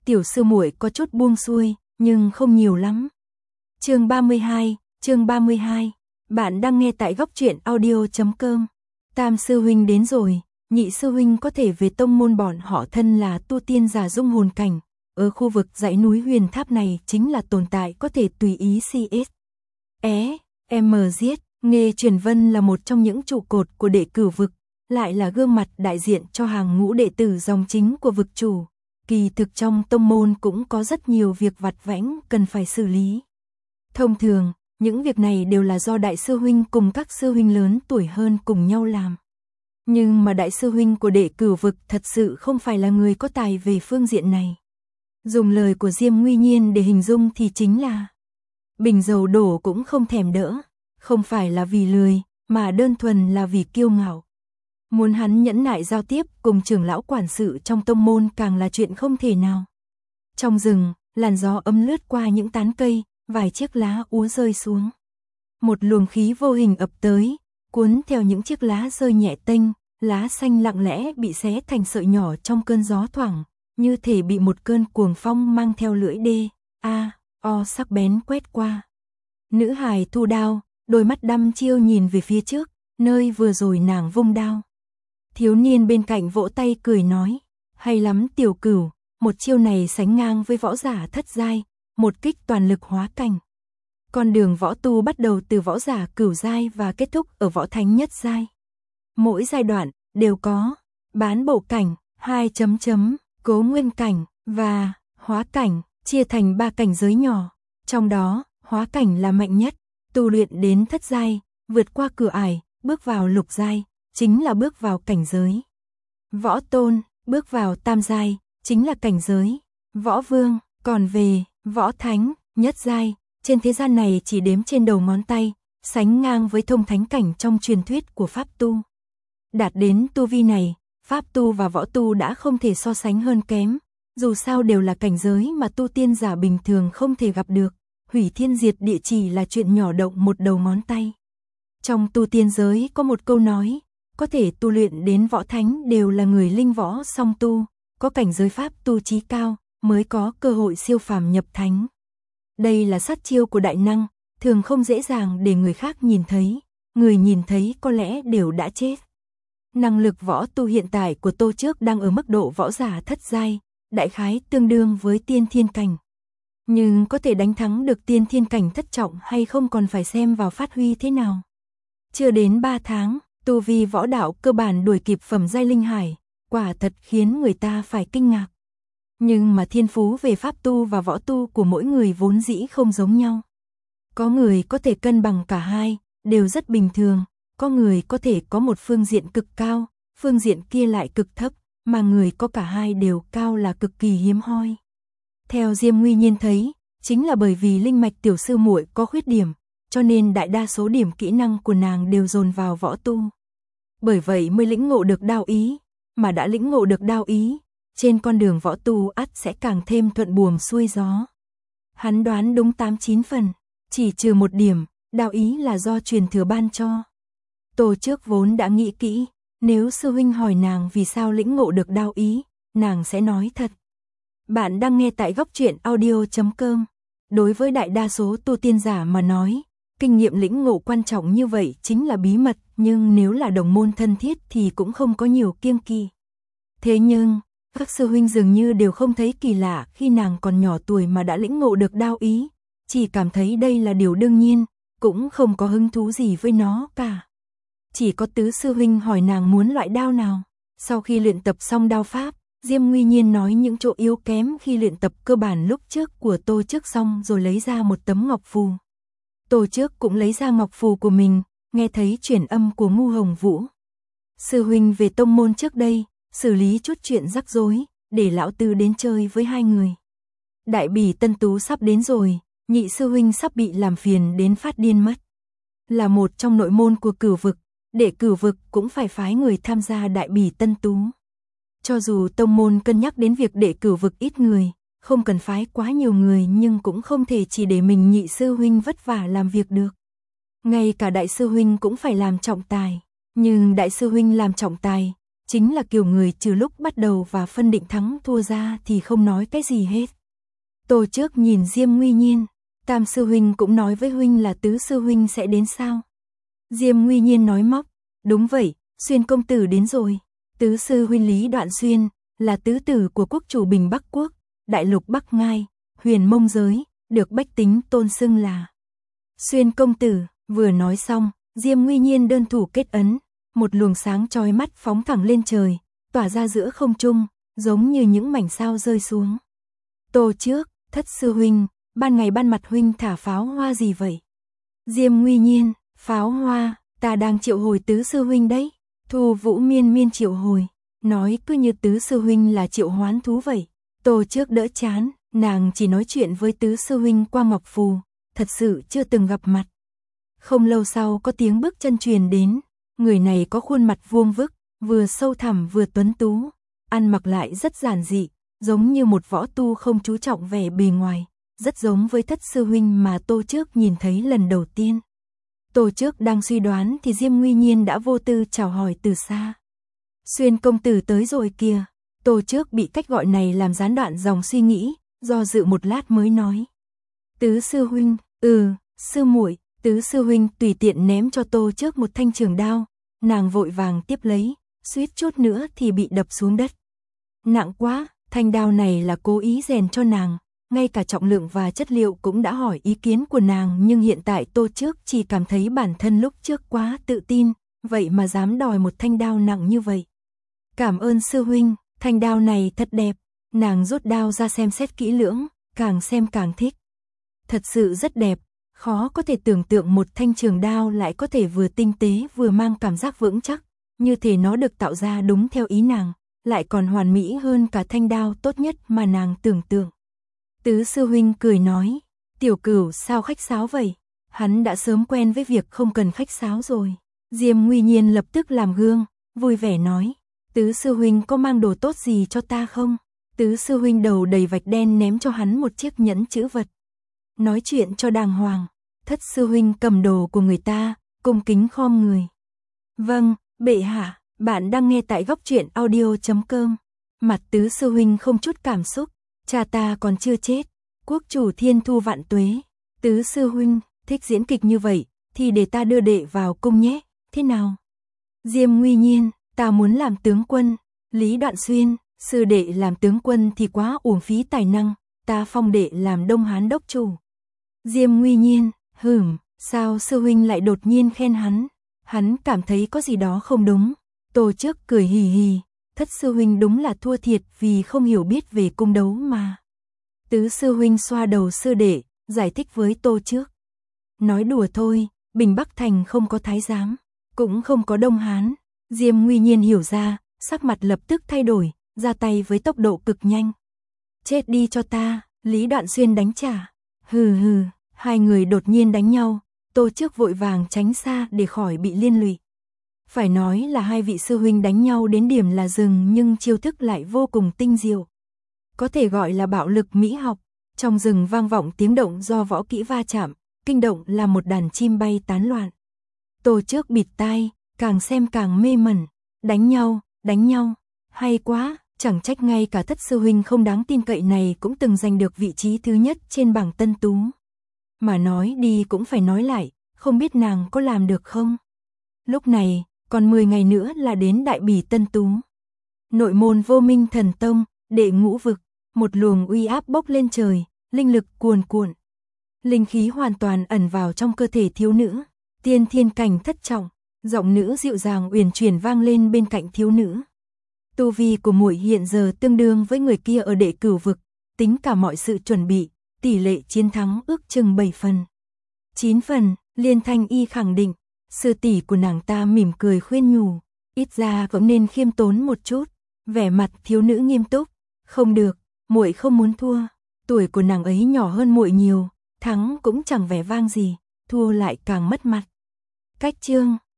tiểu sư muội có chút buông xuôi, nhưng không nhiều lắm. Chương 32, bạn đang nghe tại góc truyện audio.com. Tam sư huynh đến rồi, nhị sư huynh có thể về tông môn bọn họ thân là tu tiên giả dung hồn cảnh. Ở khu vực dãy núi huyền tháp này chính là tồn tại có thể tùy ý CS. giết, Nghê Truyền Vân là một trong những trụ cột của đệ cửu vực, lại là gương mặt đại diện cho hàng ngũ đệ tử dòng chính của vực chủ. Kỳ thực trong tông môn cũng có rất nhiều việc vặt vãnh cần phải xử lý. Thông thường, những việc này đều là do đại sư huynh cùng các sư huynh lớn tuổi hơn cùng nhau làm. Nhưng mà đại sư huynh của đệ cửu vực thật sự không phải là người có tài về phương diện này. Dùng lời của Diêm Nguy Nhiên để hình dung thì chính là bình dầu đổ cũng không thèm đỡ, không phải là vì lười, mà đơn thuần là vì kiêu ngạo. Muốn hắn nhẫn nại giao tiếp cùng trưởng lão quản sự trong tông môn càng là chuyện không thể nào. Trong rừng, làn gió ấm lướt qua những tán cây, vài chiếc lá úa rơi xuống. Một luồng khí vô hình ập tới, cuốn theo những chiếc lá rơi nhẹ tênh, lá xanh lặng lẽ bị xé thành sợi nhỏ trong cơn gió thoảng, như thể bị một cơn cuồng phong mang theo lưỡi sắc bén quét qua. Nữ hài thu đao, đôi mắt đăm chiêu nhìn về phía trước, nơi vừa rồi nàng vung đao. Thiếu niên bên cạnh vỗ tay cười nói, hay lắm tiểu cửu, một chiêu này sánh ngang với võ giả thất giai, một kích toàn lực hóa cảnh. Con đường võ tu bắt đầu từ võ giả cửu giai và kết thúc ở võ thánh nhất giai. Mỗi giai đoạn đều có bán bộ cảnh, cố nguyên cảnh và hóa cảnh, chia thành 3 cảnh giới nhỏ. Trong đó, hóa cảnh là mạnh nhất, tu luyện đến thất giai, vượt qua cửa ải, bước vào lục giai, chính là bước vào cảnh giới võ tôn, bước vào tam giai, chính là cảnh giới võ vương, còn về võ thánh, nhất giai, trên thế gian này chỉ đếm trên đầu ngón tay, sánh ngang với thông thánh cảnh trong truyền thuyết của pháp tu. Đạt đến tu vi này, pháp tu và võ tu đã không thể so sánh hơn kém, dù sao đều là cảnh giới mà tu tiên giả bình thường không thể gặp được, hủy thiên diệt địa chỉ là chuyện nhỏ động một đầu ngón tay. Trong tu tiên giới có một câu nói, có thể tu luyện đến võ thánh đều là người linh võ song tu, có cảnh giới pháp tu chí cao, mới có cơ hội siêu phàm nhập thánh. Đây là sát chiêu của đại năng, thường không dễ dàng để người khác nhìn thấy, người nhìn thấy có lẽ đều đã chết. Năng lực võ tu hiện tại của Tô Trước đang ở mức độ võ giả thất giai, đại khái tương đương với tiên thiên cảnh. Nhưng có thể đánh thắng được tiên thiên cảnh thất trọng hay không còn phải xem vào phát huy thế nào. Chưa đến 3 tháng, tu vi võ đạo cơ bản đuổi kịp phẩm giai linh hải, quả thật khiến người ta phải kinh ngạc. Nhưng mà thiên phú về pháp tu và võ tu của mỗi người vốn dĩ không giống nhau. Có người có thể cân bằng cả hai, đều rất bình thường, có người có thể có một phương diện cực cao, phương diện kia lại cực thấp, mà người có cả hai đều cao là cực kỳ hiếm hoi. Theo Diêm Nguy Nhiên thấy, chính là bởi vì linh mạch tiểu sư muội có khuyết điểm, cho nên đại đa số điểm kỹ năng của nàng đều dồn vào võ tu. Bởi vậy mới lĩnh ngộ được đao ý, mà đã lĩnh ngộ được đao ý, trên con đường võ tu ắt sẽ càng thêm thuận buồm xuôi gió. Hắn đoán đúng 8-9 phần, chỉ trừ một điểm, đao ý là do truyền thừa ban cho. Tô Trước vốn đã nghĩ kỹ, nếu sư huynh hỏi nàng vì sao lĩnh ngộ được đao ý, nàng sẽ nói thật. Bạn đang nghe tại góc truyện audio.com. Đối với đại đa số tu tiên giả mà nói, kinh nghiệm lĩnh ngộ quan trọng như vậy chính là bí mật, nhưng nếu là đồng môn thân thiết thì cũng không có nhiều kiêng kỵ. Thế nhưng, các sư huynh dường như đều không thấy kỳ lạ khi nàng còn nhỏ tuổi mà đã lĩnh ngộ được đao ý, chỉ cảm thấy đây là điều đương nhiên, cũng không có hứng thú gì với nó cả. Chỉ có tứ sư huynh hỏi nàng muốn loại đao nào. Sau khi luyện tập xong đao pháp, Diêm Nguy Nhiên nói những chỗ yếu kém khi luyện tập cơ bản lúc trước của Tô Trước xong rồi lấy ra một tấm ngọc phù. Tô Trước cũng lấy ra ngọc phù của mình, nghe thấy chuyển âm của Ngu Hồng Vũ. Sư huynh về tông môn trước đây, xử lý chút chuyện rắc rối, để lão tư đến chơi với hai người. Đại bỉ tân tú sắp đến rồi, nhị sư huynh sắp bị làm phiền đến phát điên mất. Là một trong nội môn của cửu vực, để cửu vực cũng phải phái người tham gia đại bỉ tân tú. Cho dù tông môn cân nhắc đến việc để cửu vực ít người, không cần phái quá nhiều người nhưng cũng không thể chỉ để mình nhị sư huynh vất vả làm việc được. Ngay cả đại sư huynh cũng phải làm trọng tài, nhưng đại sư huynh làm trọng tài, chính là kiểu người trừ lúc bắt đầu và phân định thắng thua ra thì không nói cái gì hết. Tô Trước nhìn Diêm Nguy Nhiên, Tam sư huynh cũng nói với huynh là Tứ sư huynh sẽ đến sao? Diêm Nguy Nhiên nói móc, đúng vậy, Xuyên công tử đến rồi. Tứ sư huynh Lý Đoạn Xuyên, là tứ tử của quốc chủ Bình Bắc Quốc, đại lục Bắc Ngai, huyền mông giới, được bách tính tôn xưng là Xuyên công tử. Vừa nói xong, Diêm Nguy Nhiên đơn thủ kết ấn, một luồng sáng chói mắt phóng thẳng lên trời, tỏa ra giữa không trung, giống như những mảnh sao rơi xuống. Tô Trước, Thất sư huynh, ban ngày ban mặt huynh thả pháo hoa gì vậy? Diêm Nguy Nhiên, pháo hoa, ta đang triệu hồi Tứ sư huynh đấy. Thu Vũ miên miên triệu hồi, nói cứ như Tứ sư huynh là triệu hoán thú vậy. Tô Trước đỡ chán, nàng chỉ nói chuyện với Tứ sư huynh qua ngọc phù, thật sự chưa từng gặp mặt. Không lâu sau có tiếng bước chân truyền đến, người này có khuôn mặt vuông vức, vừa sâu thẳm vừa tuấn tú, ăn mặc lại rất giản dị, giống như một võ tu không chú trọng vẻ bề ngoài, rất giống với Thất sư huynh mà Tô Trước nhìn thấy lần đầu tiên. Tô Trước đang suy đoán thì Diêm Nguy Nhiên đã vô tư chào hỏi từ xa. Xuyên công tử tới rồi kìa. Tô Trước bị cách gọi này làm gián đoạn dòng suy nghĩ, do dự một lát mới nói. Tứ sư huynh, sư muội. Tứ sư huynh tùy tiện ném cho Tô Trước một thanh trường đao, nàng vội vàng tiếp lấy, suýt chút nữa thì bị đập xuống đất. Nặng quá, thanh đao này là cố ý rèn cho nàng, ngay cả trọng lượng và chất liệu cũng đã hỏi ý kiến của nàng, nhưng hiện tại Tô Trước chỉ cảm thấy bản thân lúc trước quá tự tin, vậy mà dám đòi một thanh đao nặng như vậy. Cảm ơn sư huynh, thanh đao này thật đẹp. Nàng rút đao ra xem xét kỹ lưỡng, càng xem càng thích. Thật sự rất đẹp, khó có thể tưởng tượng một thanh trường đao lại có thể vừa tinh tế vừa mang cảm giác vững chắc, như thể nó được tạo ra đúng theo ý nàng, lại còn hoàn mỹ hơn cả thanh đao tốt nhất mà nàng tưởng tượng. Tứ sư huynh cười nói, Tiểu Cửu sao khách sáo vậy? Hắn đã sớm quen với việc không cần khách sáo rồi. Diêm Nguy Nhiên lập tức làm gương, vui vẻ nói, Tứ sư huynh có mang đồ tốt gì cho ta không? Tứ sư huynh đầu đầy vạch đen ném cho hắn một chiếc nhẫn chữ vật. Nói chuyện cho đàng hoàng, Thất sư huynh cầm đồ của người ta, cung kính khom người. Vâng, bệ hạ, bạn đang nghe tại góc truyện audio.com. Mặt Tứ sư huynh không chút cảm xúc, cha ta còn chưa chết, quốc chủ thiên thu vạn tuế. Tứ sư huynh, thích diễn kịch như vậy, thì để ta đưa đệ vào cung nhé, thế nào? Diêm Nguy Nhiên, ta muốn làm tướng quân. Lý Đoạn Xuyên, sư đệ làm tướng quân thì quá uổng phí tài năng, ta phong đệ làm Đông Hán đốc chủ. Diêm Nguy Nhiên, sao sư huynh lại đột nhiên khen hắn? Hắn cảm thấy có gì đó không đúng. Tô Trước cười hì hì, Thất sư huynh đúng là thua thiệt vì không hiểu biết về cung đấu mà. Tứ sư huynh xoa đầu sư đệ, giải thích với Tô Trước. Nói đùa thôi, Bình Bắc Thành không có thái giám, cũng không có Đông Hán. Diêm Nguy Nhiên hiểu ra, sắc mặt lập tức thay đổi, ra tay với tốc độ cực nhanh. Chết đi cho ta, Lý Đoạn Xuyên đánh trả. Hai người đột nhiên đánh nhau, Tô Trước vội vàng tránh xa để khỏi bị liên lụy. Phải nói là hai vị sư huynh đánh nhau đến điểm là rừng, nhưng chiêu thức lại vô cùng tinh diệu. Có thể gọi là bạo lực mỹ học. Trong rừng vang vọng tiếng động do võ kỹ va chạm, kinh động là một đàn chim bay tán loạn. Tô Trước bịt tai, càng xem càng mê mẩn. Đánh nhau, hay quá, chẳng trách ngay cả Thất sư huynh không đáng tin cậy này cũng từng giành được vị trí thứ nhất trên bảng tân tú. Mà nói đi cũng phải nói lại, không biết nàng có làm được không? Lúc này, còn 10 ngày nữa là đến Đại Bỉ Tân Tú. Nội môn Vô Minh Thần Tông, đệ ngũ vực, một luồng uy áp bốc lên trời, linh lực cuồn cuộn. Linh khí hoàn toàn ẩn vào trong cơ thể thiếu nữ, tiên thiên cảnh thất trọng, giọng nữ dịu dàng uyển chuyển vang lên bên cạnh thiếu nữ. Tu vi của muội hiện giờ tương đương với người kia ở đệ cửu vực, tính cả mọi sự chuẩn bị, tỷ lệ chiến thắng ước chừng 7 phần. 9 phần, Liên Thanh Y khẳng định. Sư tỷ của nàng ta mỉm cười khuyên nhủ, ít ra cũng nên khiêm tốn một chút. Vẻ mặt thiếu nữ nghiêm túc, không được, muội không muốn thua, tuổi của nàng ấy nhỏ hơn muội nhiều, thắng cũng chẳng vẻ vang gì, thua lại càng mất mặt. Cách chương